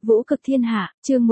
Vũ cực thiên hạ, chương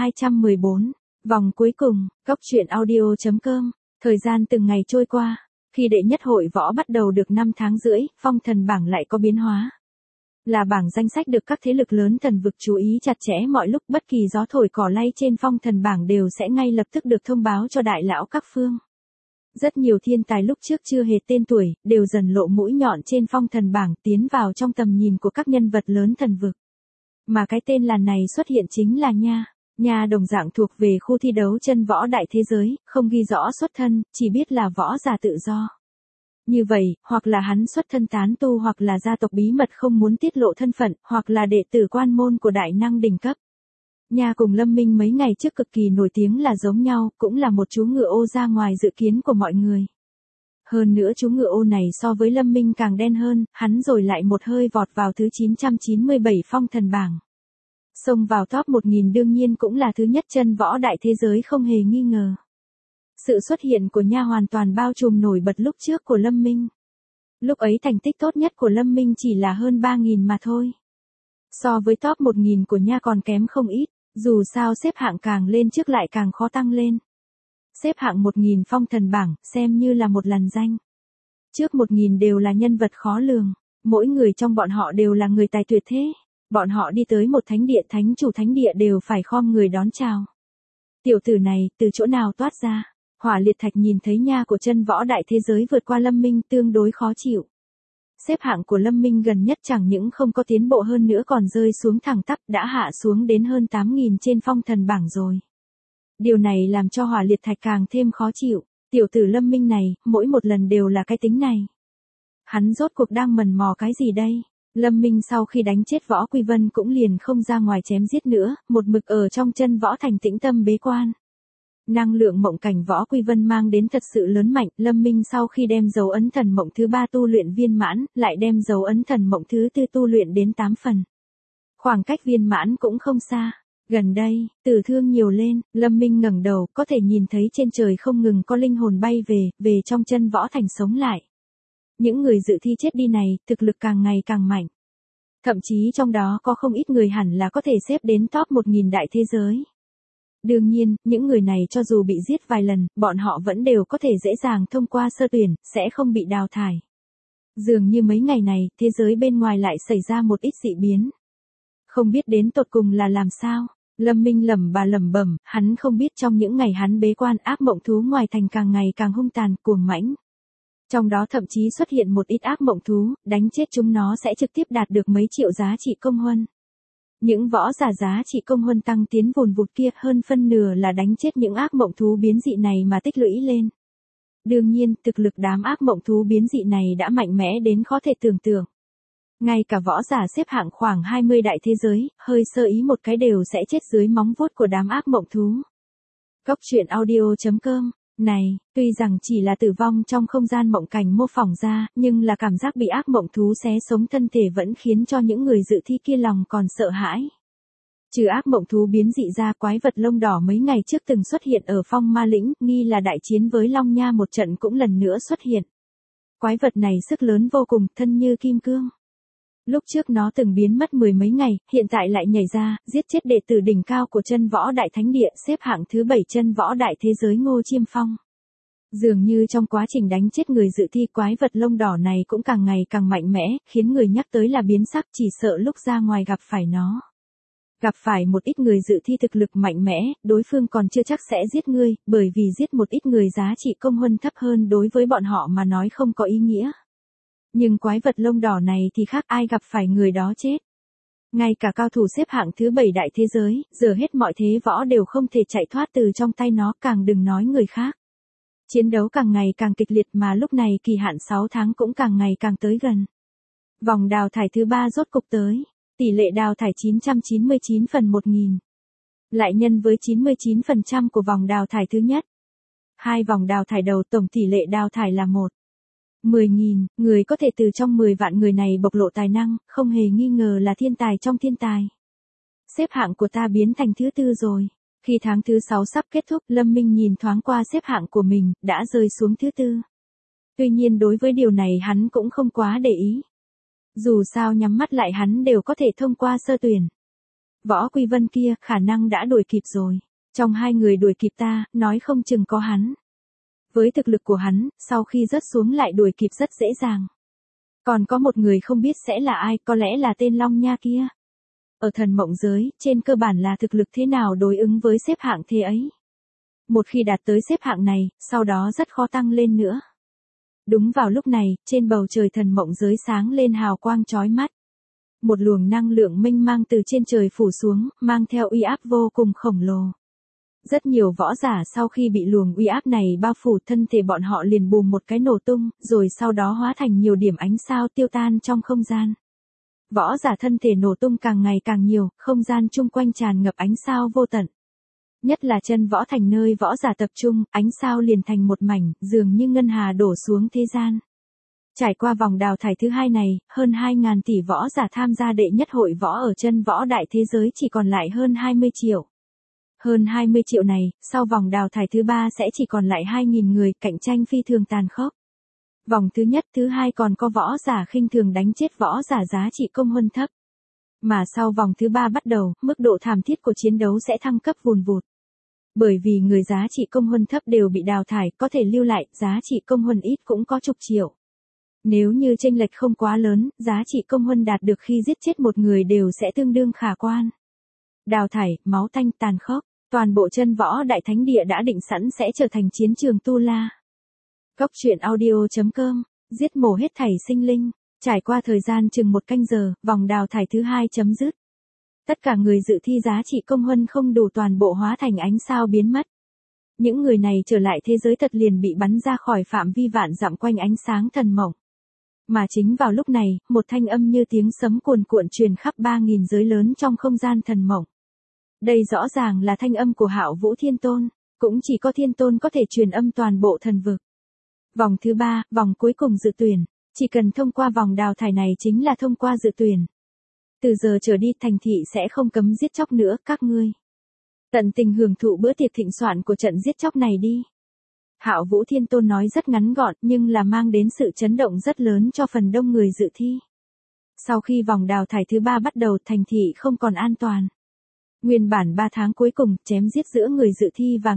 1214. Vòng cuối cùng, Cóc truyện audio.com. Thời gian từng ngày trôi qua, khi đệ nhất hội võ bắt đầu được 5 tháng rưỡi, phong thần bảng lại có biến hóa. Là bảng danh sách được các thế lực lớn thần vực chú ý chặt chẽ, mọi lúc bất kỳ gió thổi cỏ lay trên phong thần bảng đều sẽ ngay lập tức được thông báo cho đại lão các phương. Rất nhiều thiên tài lúc trước chưa hề tên tuổi, đều dần lộ mũi nhọn trên phong thần bảng, tiến vào trong tầm nhìn của các nhân vật lớn thần vực. Mà cái tên là này xuất hiện chính là Nha. Nha đồng dạng thuộc về khu thi đấu chân võ đại thế giới, không ghi rõ xuất thân, chỉ biết là võ giả tự do. Như vậy, hoặc là hắn xuất thân tán tu, hoặc là gia tộc bí mật không muốn tiết lộ thân phận, hoặc là đệ tử quan môn của đại năng đỉnh cấp. Nha cùng Lâm Minh mấy ngày trước cực kỳ nổi tiếng là giống nhau, cũng là một chú ngựa ô ra ngoài dự kiến của mọi người. Hơn nữa chú ngựa ô này so với Lâm Minh càng đen hơn, hắn rồi lại một hơi vọt vào thứ 997 phong thần bảng. Xông vào top 1000 đương nhiên cũng là thứ nhất chân võ đại thế giới không hề nghi ngờ. Sự xuất hiện của Nha hoàn toàn bao trùm nổi bật lúc trước của Lâm Minh. Lúc ấy thành tích tốt nhất của Lâm Minh chỉ là hơn 3000 mà thôi. So với top 1000 của Nha còn kém không ít, dù sao xếp hạng càng lên trước lại càng khó tăng lên. Xếp hạng 1000 phong thần bảng, xem như là một lằn danh. Trước 1000 đều là nhân vật khó lường, mỗi người trong bọn họ đều là người tài tuyệt thế. Bọn họ đi tới một thánh địa, thánh chủ thánh địa đều phải khom người đón chào. Tiểu tử này, từ chỗ nào toát ra? Hỏa Liệt Thạch nhìn thấy Nha của chân võ đại thế giới vượt qua Lâm Minh tương đối khó chịu. Xếp hạng của Lâm Minh gần nhất chẳng những không có tiến bộ hơn nữa còn rơi xuống thẳng tắp, đã hạ xuống đến hơn 8000 trên phong thần bảng rồi. Điều này làm cho Hỏa Liệt Thạch càng thêm khó chịu. Tiểu tử Lâm Minh này, mỗi một lần đều là cái tính này. Hắn rốt cuộc đang mần mò cái gì đây? Lâm Minh sau khi đánh chết Võ Quy Vân cũng liền không ra ngoài chém giết nữa, một mực ở trong chân võ thành tĩnh tâm bế quan. Năng lượng mộng cảnh Võ Quy Vân mang đến thật sự lớn mạnh, Lâm Minh sau khi đem dấu ấn thần mộng thứ 3 tu luyện viên mãn, lại đem dấu ấn thần mộng thứ 4 tu luyện đến 8 phần. Khoảng cách viên mãn cũng không xa. Gần đây, tử thương nhiều lên, Lâm Minh ngẩng đầu, có thể nhìn thấy trên trời không ngừng có linh hồn bay về trong chân võ thành sống lại. Những người dự thi chết đi này, thực lực càng ngày càng mạnh. Thậm chí trong đó có không ít người hẳn là có thể xếp đến top 1000 đại thế giới. Đương nhiên, những người này cho dù bị giết vài lần, bọn họ vẫn đều có thể dễ dàng thông qua sơ tuyển, sẽ không bị đào thải. Dường như mấy ngày này, thế giới bên ngoài lại xảy ra một ít dị biến. Không biết đến tột cùng là làm sao. Lâm Minh lẩm bẩm, hắn không biết trong những ngày hắn bế quan, ác mộng thú ngoài thành càng ngày càng hung tàn, cuồng mãnh. Trong đó thậm chí xuất hiện một ít ác mộng thú, đánh chết chúng nó sẽ trực tiếp đạt được mấy triệu giá trị công huân. Những võ giả giá trị công huân tăng tiến vùn vụt kia, hơn phân nửa là đánh chết những ác mộng thú biến dị này mà tích lũy lên. Đương nhiên, thực lực đám ác mộng thú biến dị này đã mạnh mẽ đến khó thể tưởng tượng. Ngay cả võ giả xếp hạng khoảng 20 đại thế giới, hơi sơ ý một cái đều sẽ chết dưới móng vuốt của đám ác mộng thú. Cóc truyện audio.com. Này, tuy rằng chỉ là tử vong trong không gian mộng cảnh mô phỏng ra, nhưng là cảm giác bị ác mộng thú xé sống thân thể vẫn khiến cho những người dự thi kia lòng còn sợ hãi. Trừ ác mộng thú biến dị ra, quái vật lông đỏ mấy ngày trước từng xuất hiện ở Phong Ma Lĩnh, nghi là đại chiến với Long Nha một trận cũng lần nữa xuất hiện. Quái vật này sức lớn vô cùng, thân như kim cương. Lúc trước nó từng biến mất 10 mấy ngày, hiện tại lại nhảy ra, giết chết đệ tử đỉnh cao của chân võ đại thánh địa, xếp hạng thứ 7 chân võ đại thế giới Ngô Chiêm Phong. Dường như trong quá trình đánh chết người dự thi, quái vật lông đỏ này cũng càng ngày càng mạnh mẽ, khiến người nhắc tới là biến sắc, chỉ sợ lúc ra ngoài gặp phải nó. Gặp phải một ít người dự thi thực lực mạnh mẽ, đối phương còn chưa chắc sẽ giết ngươi, bởi vì giết một ít người giá trị công huân thấp hơn đối với bọn họ mà nói không có ý nghĩa. Nhưng quái vật lông đỏ này thì khác, ai gặp phải người đó chết. Ngay cả cao thủ xếp hạng thứ 7 đại thế giới, giờ hết mọi thế võ đều không thể chạy thoát từ trong tay nó, càng đừng nói người khác. Chiến đấu càng ngày càng kịch liệt mà lúc này kỳ hạn 6 tháng cũng càng ngày càng tới gần. Vòng đào thải thứ 3 rốt cục tới, tỷ lệ đào thải 999 phần 1000. Lại nhân với 99% của vòng đào thải thứ nhất. Hai vòng đào thải đầu tổng tỷ lệ đào thải là 10.000, người có thể từ trong 10 vạn người này bộc lộ tài năng, không hề nghi ngờ là thiên tài trong thiên tài. Xếp hạng của ta biến thành thứ 4 rồi. Khi tháng thứ 6 sắp kết thúc, Lâm Minh nhìn thoáng qua xếp hạng của mình, đã rơi xuống thứ 4. Tuy nhiên đối với điều này hắn cũng không quá để ý. Dù sao nhắm mắt lại hắn đều có thể thông qua sơ tuyển. Võ Quy Vân kia, khả năng đã đuổi kịp rồi. Trong hai người đuổi kịp ta, nói không chừng có hắn. Với thực lực của hắn, sau khi rớt xuống lại đuổi kịp rất dễ dàng. Còn có một người không biết sẽ là ai, có lẽ là tên Long Nha kia. Ở thần mộng giới, trên cơ bản là thực lực thế nào đối ứng với xếp hạng thế ấy. Một khi đạt tới xếp hạng này, sau đó rất khó tăng lên nữa. Đúng vào lúc này, trên bầu trời thần mộng giới sáng lên hào quang chói mắt. Một luồng năng lượng mênh mang từ trên trời phủ xuống, mang theo uy áp vô cùng khổng lồ. Rất nhiều võ giả sau khi bị luồng uy áp này bao phủ thân thể bọn họ liền bùm một cái nổ tung, rồi sau đó hóa thành nhiều điểm ánh sao tiêu tan trong không gian. Võ giả thân thể nổ tung càng ngày càng nhiều, không gian chung quanh tràn ngập ánh sao vô tận. Nhất là chân võ thành nơi võ giả tập trung, ánh sao liền thành một mảnh, dường như ngân hà đổ xuống thế gian. Trải qua vòng đào thải thứ hai này, hơn 2.000 tỷ võ giả tham gia đệ nhất hội võ ở chân võ đại thế giới chỉ còn lại hơn 20 triệu. Hơn 20 triệu này, sau vòng đào thải thứ ba sẽ chỉ còn lại 2.000 người, cạnh tranh phi thường tàn khốc. Vòng thứ nhất, thứ hai còn có võ giả khinh thường đánh chết võ giả giá trị công huân thấp. Mà sau vòng thứ ba bắt đầu, mức độ thảm thiết của chiến đấu sẽ thăng cấp vùn vụt. Bởi vì người giá trị công huân thấp đều bị đào thải, có thể lưu lại, giá trị công huân ít cũng có chục triệu. Nếu như chênh lệch không quá lớn, giá trị công huân đạt được khi giết chết một người đều sẽ tương đương khả quan. Đào thải, máu tanh tàn khốc, toàn bộ chân võ đại thánh địa đã định sẵn sẽ trở thành chiến trường tu la. Góc truyện audio.com, giết mổ hết thảy sinh linh, trải qua thời gian chừng 1 canh giờ, vòng đào thải thứ hai chấm dứt. Tất cả người dự thi giá trị công huân không đủ toàn bộ hóa thành ánh sao biến mất. Những người này trở lại thế giới thật liền bị bắn ra khỏi phạm vi vạn dặm quanh ánh sáng thần mộng. Mà chính vào lúc này, một thanh âm như tiếng sấm cuồn cuộn truyền khắp 3.000 giới lớn trong không gian thần mộng. Đây rõ ràng là thanh âm của Hạo Vũ Thiên Tôn, cũng chỉ có Thiên Tôn có thể truyền âm toàn bộ thần vực. Vòng thứ 3, vòng cuối cùng dự tuyển, chỉ cần thông qua vòng đào thải này chính là thông qua dự tuyển. Từ giờ trở đi thành thị sẽ không cấm giết chóc nữa các ngươi. Tận tình hưởng thụ bữa tiệc thịnh soạn của trận giết chóc này đi. Hạo Vũ Thiên Tôn nói rất ngắn gọn nhưng là mang đến sự chấn động rất lớn cho phần đông người dự thi. Sau khi vòng đào thải thứ 3 bắt đầu thành thị không còn an toàn. Nguyên bản 3 tháng cuối cùng, chém giết giữa người dự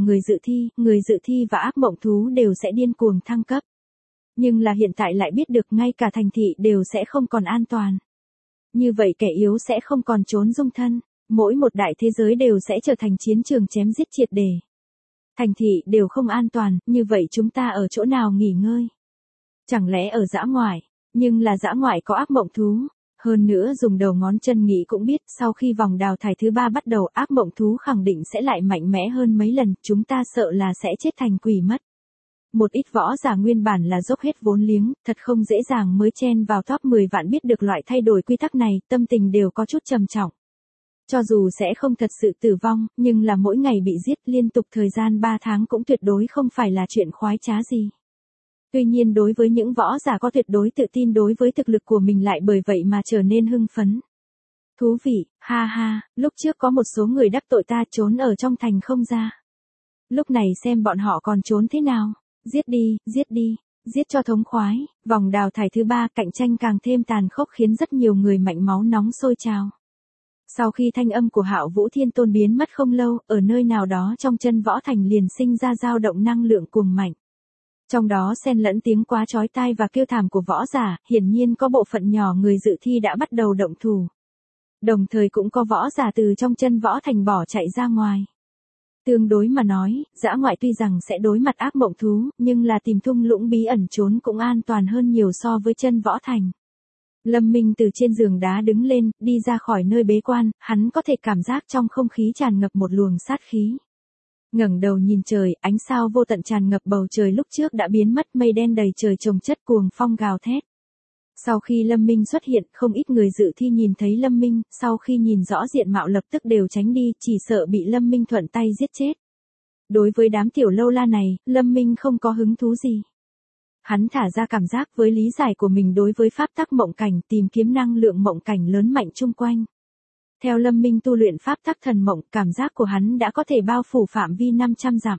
thi và ác mộng thú đều sẽ điên cuồng thăng cấp. Nhưng là hiện tại lại biết được ngay cả thành thị đều sẽ không còn an toàn. Như vậy kẻ yếu sẽ không còn trốn dung thân, mỗi một đại thế giới đều sẽ trở thành chiến trường chém giết triệt để. Thành thị đều không an toàn, như vậy chúng ta ở chỗ nào nghỉ ngơi? Chẳng lẽ ở dã ngoại? Nhưng là dã ngoại có ác mộng thú. Hơn nữa dùng đầu ngón chân nghĩ cũng biết, sau khi vòng đào thải thứ 3 bắt đầu ác mộng thú khẳng định sẽ lại mạnh mẽ hơn mấy lần, chúng ta sợ là sẽ chết thành quỷ mất. Một ít võ giả nguyên bản là dốc hết vốn liếng, thật không dễ dàng mới chen vào top 10 vạn biết được loại thay đổi quy tắc này, tâm tình đều có chút trầm trọng. Cho dù sẽ không thật sự tử vong, nhưng là mỗi ngày bị giết liên tục thời gian 3 tháng cũng tuyệt đối không phải là chuyện khoái trá gì. Tuy nhiên đối với những võ giả có tuyệt đối tự tin đối với thực lực của mình lại bởi vậy mà trở nên hưng phấn. Thú vị, ha ha, lúc trước có một số người đắc tội ta trốn ở trong thành không ra. Lúc này xem bọn họ còn trốn thế nào. Giết đi, giết cho thống khoái. Vòng đào thải thứ 3 cạnh tranh càng thêm tàn khốc khiến rất nhiều người mạnh máu nóng sôi trào. Sau khi thanh âm của Hạo Vũ Thiên Tôn biến mất không lâu, ở nơi nào đó trong chân võ thành liền sinh ra dao động năng lượng cuồng mạnh. Trong đó xen lẫn tiếng quá chói tai và kêu thảm của võ giả, hiển nhiên có bộ phận nhỏ người dự thi đã bắt đầu động thủ. Đồng thời cũng có võ giả từ trong chân võ thành bỏ chạy ra ngoài. Tương đối mà nói, dã ngoại tuy rằng sẽ đối mặt ác mộng thú, nhưng là tìm thung lũng bí ẩn trốn cũng an toàn hơn nhiều so với chân võ thành. Lâm Minh từ trên giường đá đứng lên, đi ra khỏi nơi bế quan, hắn có thể cảm giác trong không khí tràn ngập một luồng sát khí. Ngẩng đầu nhìn trời, ánh sao vô tận tràn ngập bầu trời lúc trước đã biến mất, mây đen đầy trời chồng chất cuồng phong gào thét. Sau khi Lâm Minh xuất hiện, không ít người dự thi nhìn thấy Lâm Minh, sau khi nhìn rõ diện mạo lập tức đều tránh đi, chỉ sợ bị Lâm Minh thuận tay giết chết. Đối với đám tiểu lâu la này, Lâm Minh không có hứng thú gì. Hắn thả ra cảm giác với lý giải của mình đối với pháp tắc mộng cảnh, tìm kiếm năng lượng mộng cảnh lớn mạnh chung quanh. Theo Lâm Minh tu luyện pháp tắc thần mộng, cảm giác của hắn đã có thể bao phủ phạm vi 500 dặm.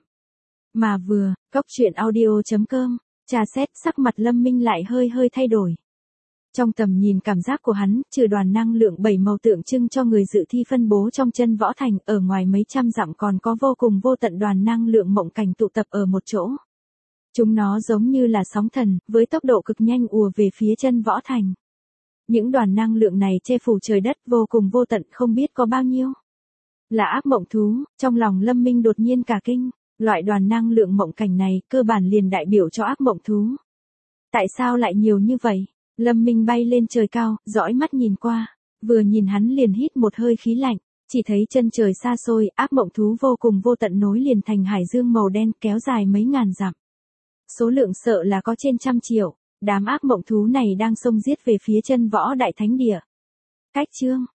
Mà vừa, góc truyện audio.com, trà xét sắc mặt Lâm Minh lại hơi thay đổi. Trong tầm nhìn cảm giác của hắn, trừ đoàn năng lượng 7 màu tượng trưng cho người dự thi phân bố trong chân võ thành, ở ngoài mấy trăm dặm còn có vô cùng vô tận đoàn năng lượng mộng cảnh tụ tập ở một chỗ. Chúng nó giống như là sóng thần, với tốc độ cực nhanh ùa về phía chân võ thành. Những đoàn năng lượng này che phủ trời đất vô cùng vô tận không biết có bao nhiêu. Là ác mộng thú, trong lòng Lâm Minh đột nhiên cả kinh, loại đoàn năng lượng mộng cảnh này cơ bản liền đại biểu cho ác mộng thú. Tại sao lại nhiều như vậy? Lâm Minh bay lên trời cao, dõi mắt nhìn qua, vừa nhìn hắn liền hít một hơi khí lạnh, chỉ thấy chân trời xa xôi, ác mộng thú vô cùng vô tận nối liền thành hải dương màu đen kéo dài mấy ngàn dặm. Số lượng sợ là có trên 100 triệu, đám ác mộng thú này đang xông giết về phía chân võ đại thánh địa. Cách chương